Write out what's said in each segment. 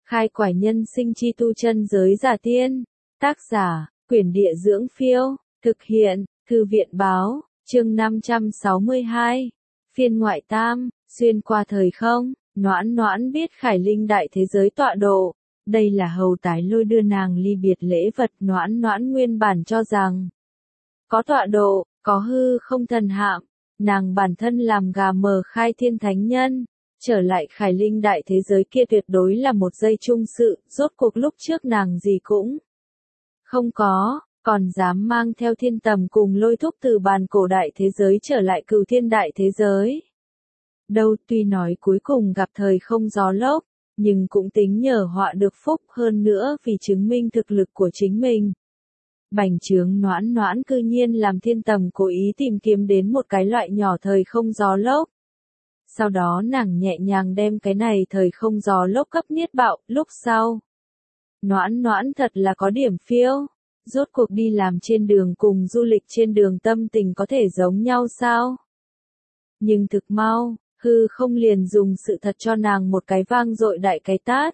Khai quải nhân sinh chi tu chân giới giả tiên. Tác giả, Quyển Địa Dưỡng Phiêu. Thực hiện, Thư viện Báo. Chương 562. Phiên ngoại tam, xuyên qua thời không. Noãn Noãn biết Khải Linh đại thế giới tọa độ. Đây là hầu tái lôi đưa nàng ly biệt lễ vật. Noãn Noãn nguyên bản cho rằng có tọa độ, có hư không thần hạm. Nàng bản thân làm gà mờ khai thiên thánh nhân. Trở lại Khải Linh đại thế giới kia tuyệt đối là một giây chung sự, rốt cuộc lúc trước nàng gì cũng không có, còn dám mang theo thiên tầm cùng lôi thúc từ bàn cổ đại thế giới trở lại cửu thiên đại thế giới. Đâu tuy nói cuối cùng gặp thời không gió lốc, nhưng cũng tính nhờ họa được phúc hơn nữa vì chứng minh thực lực của chính mình. Bành trướng Noãn Noãn cư nhiên làm thiên tầm cố ý tìm kiếm đến một cái loại nhỏ thời không gió lốc. Sau đó nàng nhẹ nhàng đem cái này thời không gió lốc cấp niết bạo, lúc sau. Noãn Noãn thật là có điểm phiêu, rốt cuộc đi làm trên đường cùng du lịch trên đường tâm tình có thể giống nhau sao? Nhưng thực mau, hư không liền dùng sự thật cho nàng một cái vang dội đại cái tát.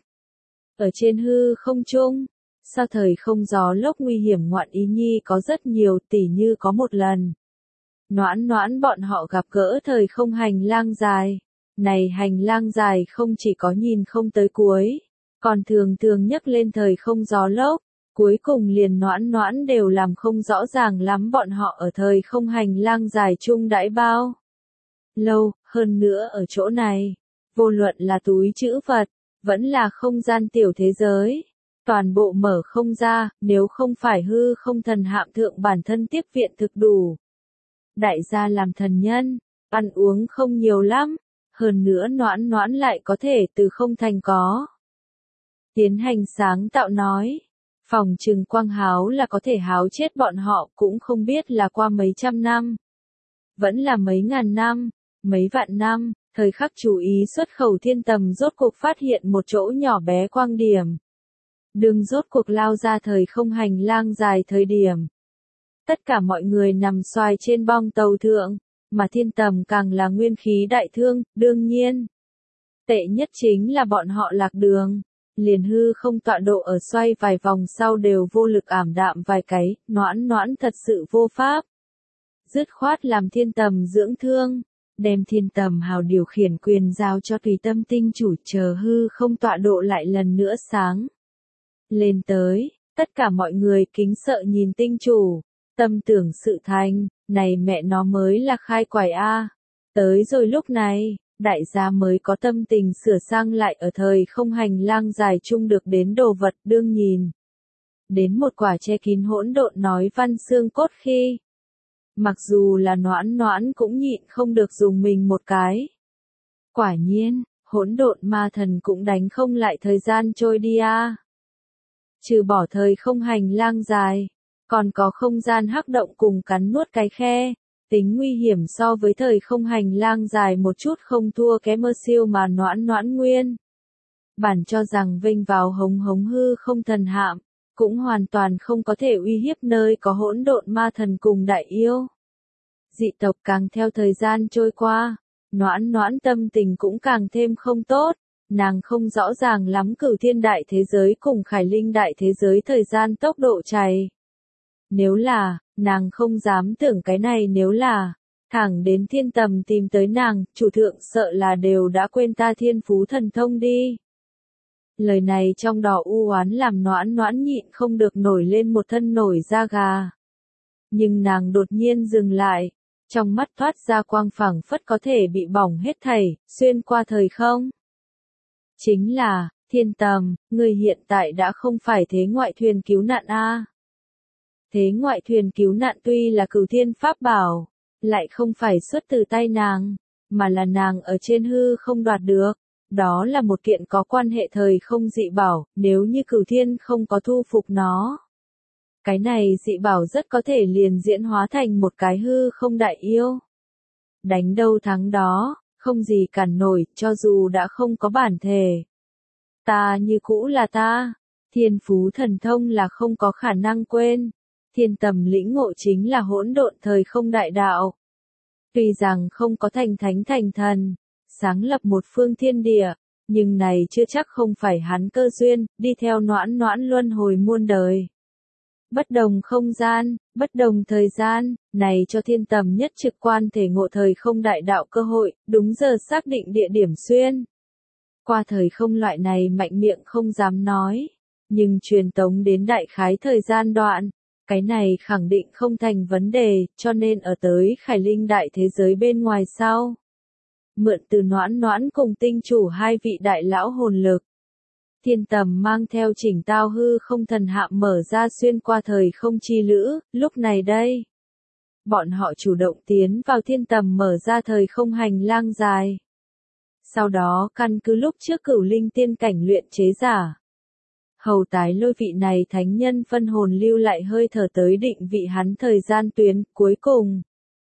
Ở trên hư không trung, sao thời không gió lốc nguy hiểm ngoạn ý nhi có rất nhiều, tỉ như có một lần. Noãn Noãn bọn họ gặp gỡ thời không hành lang dài. Này hành lang dài không chỉ có nhìn không tới cuối, còn thường thường nhấc lên thời không gió lốc. Cuối cùng liền Noãn Noãn đều làm không rõ ràng lắm bọn họ ở thời không hành lang dài chung đãi bao lâu, hơn nữa ở chỗ này. Vô luận là túi trữ vật, vẫn là không gian tiểu thế giới. Toàn bộ mở không ra, nếu không phải hư không thần hạm thượng bản thân tiếp viện thực đủ. Đại gia làm thần nhân, ăn uống không nhiều lắm, hơn nữa Noãn Noãn lại có thể từ không thành có. Tiến hành sáng tạo nói, phòng trừng quang háo là có thể háo chết bọn họ, cũng không biết là qua mấy trăm năm. Vẫn là mấy ngàn năm, mấy vạn năm, thời khắc chú ý xuất khẩu thiên tầm rốt cuộc phát hiện một chỗ nhỏ bé quang điểm. Đường rốt cuộc lao ra thời không hành lang dài thời điểm. Tất cả mọi người nằm xoài trên bong tàu thượng, mà thiên tầm càng là nguyên khí đại thương, đương nhiên. Tệ nhất chính là bọn họ lạc đường, liền hư không tọa độ ở xoay vài vòng sau đều vô lực ảm đạm vài cái, Noãn Noãn thật sự vô pháp. Dứt khoát làm thiên tầm dưỡng thương, đem thiên tầm hào điều khiển quyền giao cho tùy tâm tinh chủ, chờ hư không tọa độ lại lần nữa sáng lên tới, tất cả mọi người kính sợ nhìn tinh chủ. Tâm tưởng sự thành, này mẹ nó mới là khai quải a. Tới rồi lúc này, đại gia mới có tâm tình sửa sang lại ở thời không hành lang dài chung được đến đồ vật đương nhìn. Đến một quả che kín hỗn độn nói văn xương cốt khi. Mặc dù là Noãn Noãn cũng nhịn không được dùng mình một cái. Quả nhiên, hỗn độn ma thần cũng đánh không lại thời gian trôi đi a. Trừ bỏ thời không hành lang dài. Còn có không gian hắc động cùng cắn nuốt cái khe, tính nguy hiểm so với thời không hành lang dài một chút không thua kém mơ siêu mà Noãn Noãn nguyên. Bản cho rằng vênh vào hống hống hư không thần hạm, cũng hoàn toàn không có thể uy hiếp nơi có hỗn độn ma thần cùng đại yêu. Dị tộc càng theo thời gian trôi qua, Noãn Noãn tâm tình cũng càng thêm không tốt, nàng không rõ ràng lắm cửu thiên đại thế giới cùng Khải Linh đại thế giới thời gian tốc độ chạy. Nếu là, nàng không dám tưởng cái này nếu là, thẳng đến thiên tầm tìm tới nàng, chủ thượng sợ là đều đã quên ta thiên phú thần thông đi. Lời này trong đỏ u oán làm Noãn Noãn nhịn không được nổi lên một thân nổi da gà. Nhưng nàng đột nhiên dừng lại, trong mắt thoát ra quang phảng phất có thể bị bỏng hết thảy, xuyên qua thời không. Chính là, thiên tầm, người hiện tại đã không phải thế ngoại thuyền cứu nạn a. Thế ngoại thuyền cứu nạn tuy là cửu thiên pháp bảo, lại không phải xuất từ tay nàng, mà là nàng ở trên hư không đoạt được. Đó là một kiện có quan hệ thời không dị bảo, nếu như cửu thiên không có thu phục nó. Cái này dị bảo rất có thể liền diễn hóa thành một cái hư không đại yêu. Đánh đâu thắng đó, không gì cản nổi, cho dù đã không có bản thể. Ta như cũ là ta, thiên phú thần thông là không có khả năng quên. Thiên tầm lĩnh ngộ chính là hỗn độn thời không đại đạo. Tuy rằng không có thành thánh thành thần, sáng lập một phương thiên địa, nhưng này chưa chắc không phải hắn cơ duyên, đi theo Noãn Noãn luân hồi muôn đời. Bất đồng không gian, bất đồng thời gian, này cho Thiên Tầm nhất trực quan thể ngộ thời không đại đạo cơ hội, đúng giờ xác định địa điểm xuyên. Qua thời không loại này mạnh miệng không dám nói, nhưng truyền tống đến đại khái thời gian đoạn, cái này khẳng định không thành vấn đề, cho nên ở tới Khải Linh đại thế giới bên ngoài sau. Mượn từ Noãn Noãn cùng tinh chủ hai vị đại lão hồn lực. Thiên Tầm mang theo Chỉnh Tao hư không thần hạm mở ra xuyên qua thời không chi lữ, lúc này đây. Bọn họ chủ động tiến vào Thiên Tầm mở ra thời không hành lang dài. Sau đó căn cứ lúc trước Cửu Linh tiên cảnh luyện chế giả. Hầu tái lôi vị này thánh nhân phân hồn lưu lại hơi thở tới định vị hắn thời gian tuyến, cuối cùng.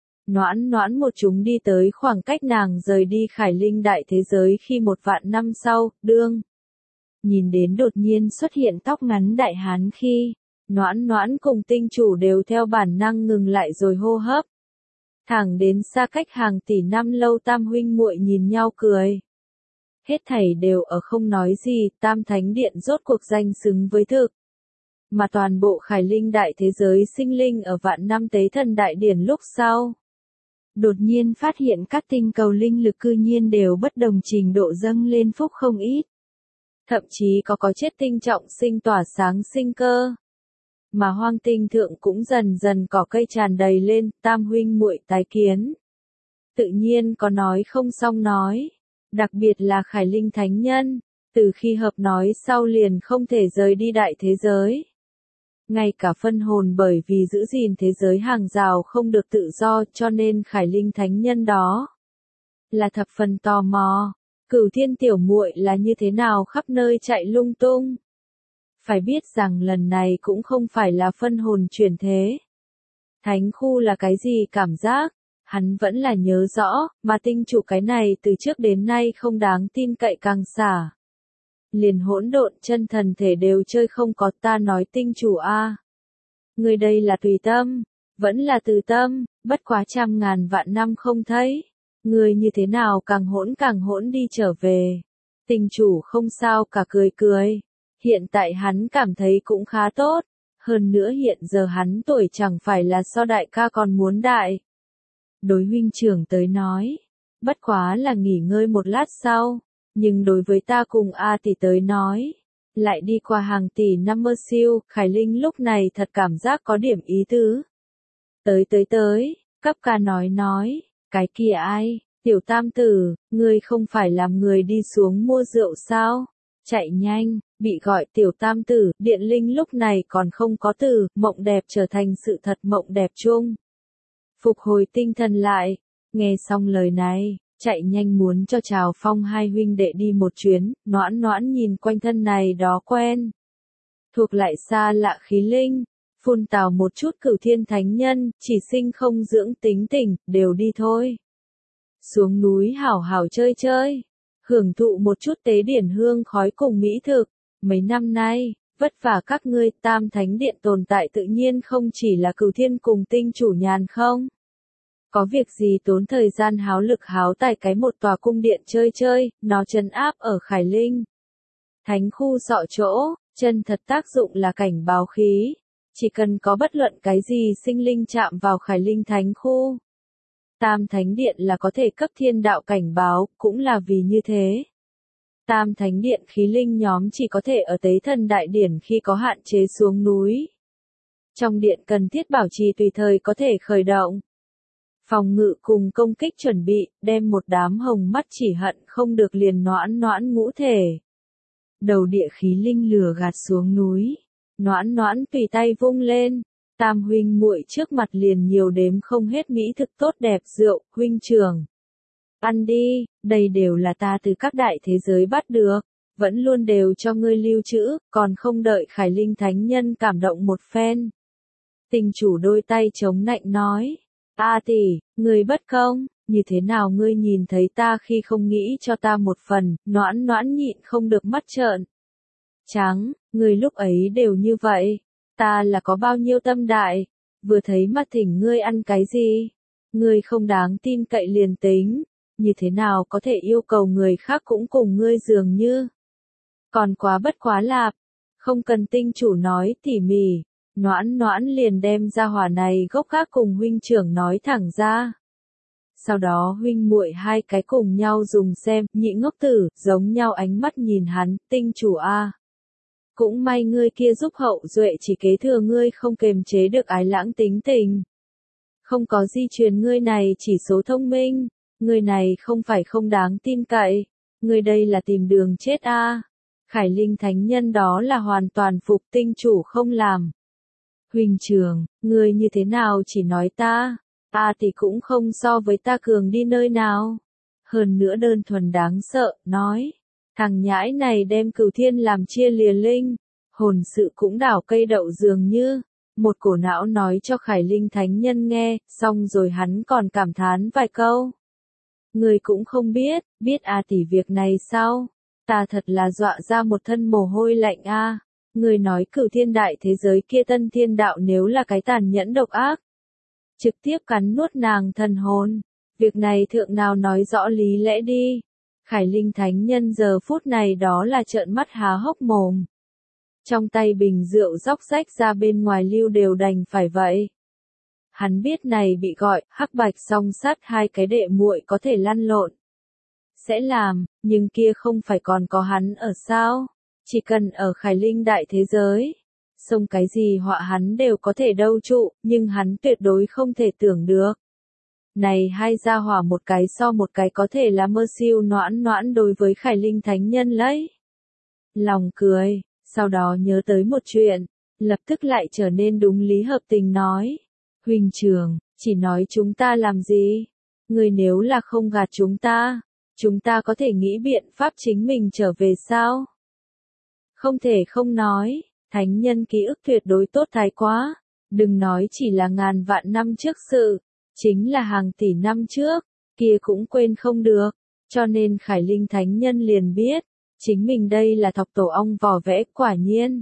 Noãn Noãn một chúng đi tới khoảng cách nàng rời đi Khải Linh đại thế giới khi 1.000 năm sau, đương. Nhìn đến đột nhiên xuất hiện tóc ngắn đại hán khi, Noãn Noãn cùng tinh chủ đều theo bản năng ngừng lại rồi hô hấp. Thẳng đến xa cách hàng tỷ năm lâu tam huynh muội nhìn nhau cười. Hết thảy đều ở không nói gì, tam thánh điện rốt cuộc danh xứng với thực. Mà toàn bộ Khải Linh đại thế giới sinh linh ở vạn năm tế thần đại điển lúc sau. Đột nhiên phát hiện các tinh cầu linh lực cư nhiên đều bất đồng trình độ dâng lên phúc không ít. Thậm chí có chết tinh trọng sinh tỏa sáng sinh cơ. Mà hoang tinh thượng cũng dần dần cỏ cây tràn đầy lên, tam huynh muội tái kiến. Tự nhiên có nói không xong nói. Đặc biệt là Khải Linh thánh nhân, từ khi hợp nói sau liền không thể rời đi đại thế giới. Ngay cả phân hồn bởi vì giữ gìn thế giới hàng rào không được tự do cho nên Khải Linh thánh nhân đó là thập phần tò mò. Cửu Thiên tiểu muội là như thế nào khắp nơi chạy lung tung. Phải biết rằng lần này cũng không phải là phân hồn chuyển thế. Thánh khu là cái gì cảm giác, hắn vẫn là nhớ rõ, mà tinh chủ cái này từ trước đến nay không đáng tin cậy càng xả. Liền hỗn độn chân thần thể đều chơi không có ta nói tinh chủ a. Người đây là tùy tâm, vẫn là từ tâm, bất quá trăm ngàn vạn năm không thấy. Người như thế nào càng hỗn đi trở về. Tinh chủ không sao cả cười cười. Hiện tại hắn cảm thấy cũng khá tốt. Hơn nữa hiện giờ hắn tuổi chẳng phải là so đại ca còn muốn đại. Đối huynh trưởng tới nói. Bất quá là nghỉ ngơi một lát sau. Nhưng đối với ta cùng A tỷ tới nói. Lại đi qua hàng tỷ năm mơ siêu. Khải Linh lúc này thật cảm giác có điểm ý tứ. Tới. Cấp ca nói. Cái kia ai, tiểu tam tử, ngươi không phải làm người đi xuống mua rượu sao? Chạy nhanh, bị gọi tiểu tam tử, điện linh lúc này còn không có từ, mộng đẹp trở thành sự thật mộng đẹp chung. Phục hồi tinh thần lại, nghe xong lời này, chạy nhanh muốn cho Trào Phong hai huynh đệ đi một chuyến, Noãn Noãn nhìn quanh thân này đó quen. Thuộc lại xa lạ khí linh. Phun tào một chút Cửu Thiên thánh nhân, chỉ sinh không dưỡng tính tình, đều đi thôi. Xuống núi hảo hảo chơi, hưởng thụ một chút tế điển hương khói cùng mỹ thực. Mấy năm nay, vất vả các ngươi, tam thánh điện tồn tại tự nhiên không chỉ là Cửu Thiên cùng tinh chủ nhàn không. Có việc gì tốn thời gian háo lực háo tài cái một tòa cung điện chơi, nó trấn áp ở Khải Linh. Thánh khu sọ chỗ, chân thật tác dụng là cảnh báo khí. Chỉ cần có bất luận cái gì sinh linh chạm vào Khải Linh thánh khu. Tam thánh điện là có thể cấp thiên đạo cảnh báo, cũng là vì như thế. Tam thánh điện khí linh nhóm chỉ có thể ở tế thần đại điển khi có hạn chế xuống núi. Trong điện cần thiết bảo trì tùy thời có thể khởi động. Phòng ngự cùng công kích chuẩn bị, đem một đám hồng mắt chỉ hận không được liền Noãn Noãn ngũ thể. Đầu địa khí linh lửa gạt xuống núi. Noãn Noãn tùy tay vung lên, tam huynh muội trước mặt liền nhiều đếm không hết mỹ thực tốt đẹp rượu, huynh trưởng. Ăn đi, đây đều là ta từ các đại thế giới bắt được, vẫn luôn đều cho ngươi lưu trữ, còn không đợi Khải Linh thánh nhân cảm động một phen. Tình chủ đôi tay chống nạnh nói, A tỷ, ngươi bất công, như thế nào ngươi nhìn thấy ta khi không nghĩ cho ta một phần, Noãn Noãn nhịn không được mắt trợn. Trắng, ngươi lúc ấy đều như vậy, ta là có bao nhiêu tâm đại, vừa thấy mà thỉnh ngươi ăn cái gì, ngươi không đáng tin cậy liền tính, như thế nào có thể yêu cầu người khác cũng cùng ngươi dường như. Còn quá bất quá lạp, không cần tinh chủ nói tỉ mỉ, Noãn Noãn liền đem ra hỏa này gốc gác cùng huynh trưởng nói thẳng ra. Sau đó huynh muội hai cái cùng nhau dùng xem, nhị ngốc tử, giống nhau ánh mắt nhìn hắn, tinh chủ a. Cũng may ngươi kia giúp hậu duệ chỉ kế thừa ngươi không kềm chế được ái lãng tính tình. Không có di truyền ngươi này chỉ số thông minh, ngươi này không phải không đáng tin cậy, ngươi đây là tìm đường chết a. Khải Linh thánh nhân đó là hoàn toàn phục tinh chủ không làm. Huynh trưởng, ngươi như thế nào chỉ nói ta thì cũng không so với ta cường đi nơi nào. Hơn nữa đơn thuần đáng sợ, nói. Thằng nhãi này đem Cửu Thiên làm chia lìa linh, hồn sự cũng đảo cây đậu dường như. Một cổ não nói cho Khải Linh thánh nhân nghe, xong rồi hắn còn cảm thán vài câu. Người cũng không biết, tỷ việc này sao? Ta thật là dọa ra một thân mồ hôi lạnh a. Người nói Cửu Thiên đại thế giới kia Tân Thiên đạo nếu là cái tàn nhẫn độc ác, trực tiếp cắn nuốt nàng thần hồn. Việc này thượng nào nói rõ lý lẽ đi. Khải Linh thánh nhân giờ phút này đó là trợn mắt há hốc mồm. Trong tay bình rượu róc rách ra bên ngoài lưu đều đành phải vậy. Hắn biết này bị gọi hắc bạch song sát hai cái đệ muội có thể lăn lộn. Sẽ làm, nhưng kia không phải còn có hắn ở sao? Chỉ cần ở Khải Linh đại thế giới. Xong cái gì họa hắn đều có thể đâu trụ, nhưng hắn tuyệt đối không thể tưởng được. Này hai gia hỏa một cái so một cái có thể là mơ siêu Noãn Noãn đối với Khải Linh thánh nhân lấy. Lòng cười, sau đó nhớ tới một chuyện, lập tức lại trở nên đúng lý hợp tình nói. Huynh trưởng, chỉ nói chúng ta làm gì? Người nếu là không gạt chúng ta có thể nghĩ biện pháp chính mình trở về sao? Không thể không nói. Thánh nhân ký ức tuyệt đối tốt thái quá, đừng nói chỉ là ngàn vạn năm trước sự, chính là hàng tỷ năm trước, kia cũng quên không được, cho nên Khải Linh thánh nhân liền biết, chính mình đây là thọc tổ ong vò vẽ quả nhiên.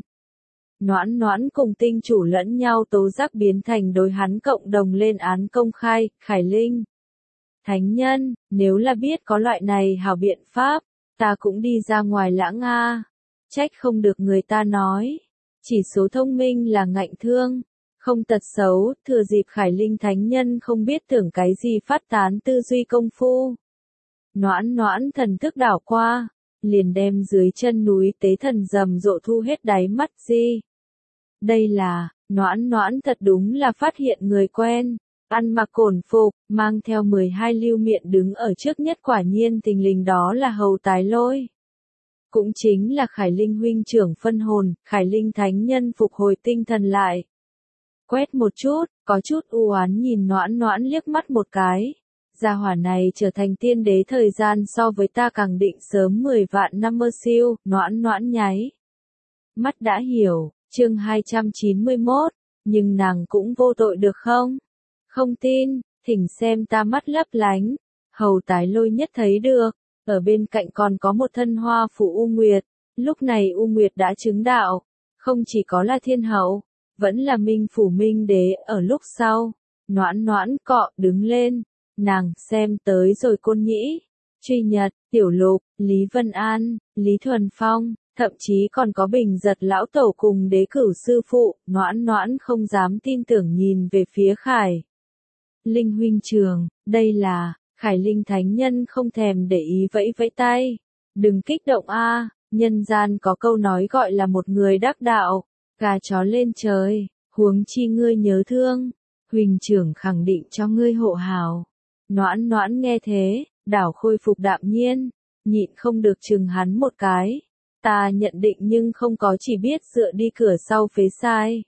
Noãn Noãn cùng tinh chủ lẫn nhau tố giác biến thành đối hắn cộng đồng lên án công khai, Khải Linh. Thánh nhân, nếu là biết có loại này hảo biện pháp, ta cũng đi ra ngoài lãng a. Trách không được người ta nói. Chỉ số thông minh là ngạnh thương, không tật xấu, thừa dịp Khải Linh thánh nhân không biết tưởng cái gì phát tán tư duy công phu. Noãn Noãn thần thức đảo qua, liền đem dưới chân núi tế thần rầm rộ thu hết đáy mắt gì. Đây là, Noãn Noãn thật đúng là phát hiện người quen, ăn mặc cổn phục, mang theo 12 lưu miệng đứng ở trước nhất quả nhiên tình lình đó là Hầu Tái Lôi. Cũng chính là Khải Linh huynh trưởng phân hồn, Khải Linh thánh nhân phục hồi tinh thần lại. Quét một chút, có chút u oán nhìn Noãn Noãn liếc mắt một cái. Gia hỏa này trở thành tiên đế thời gian so với ta càng định sớm 10 vạn năm mơ siêu, Noãn Noãn nháy. Mắt đã hiểu, chương 291, nhưng nàng cũng vô tội được không? Không tin, thỉnh xem ta mắt lấp lánh. Hầu Tái Lôi nhất thấy được. Ở bên cạnh còn có một thân hoa phủ U Nguyệt, lúc này U Nguyệt đã chứng đạo, không chỉ có là thiên hậu, vẫn là minh phủ minh đế ở lúc sau. Noãn Noãn cọ đứng lên, nàng xem tới rồi Côn Nhĩ, Truy Nhật, Tiểu Lục, Lý Vân An, Lý Thuần Phong, thậm chí còn có Bình Giật lão tổ cùng đế cửu sư phụ. Noãn Noãn không dám tin tưởng nhìn về phía Khải Linh huynh trường, đây là Khải Linh thánh nhân không thèm để ý vẫy vẫy tay. Đừng kích động a, nhân gian có câu nói gọi là một người đắc đạo, gà chó lên trời, huống chi ngươi nhớ thương, huynh trưởng khẳng định cho ngươi hộ hảo. Noãn Noãn nghe thế, đảo khôi phục đạm nhiên, nhịn không được chừng hắn một cái. Ta nhận định nhưng không có chỉ biết dựa đi cửa sau phế sai.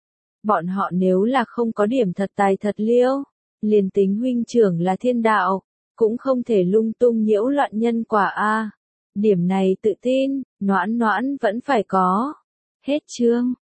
Bọn họ nếu là không có điểm thật tài thật liêu, liền tính huynh trưởng là thiên đạo, cũng không thể lung tung nhiễu loạn nhân quả a. Điểm này tự tin, Noãn Noãn vẫn phải có. Hết chương.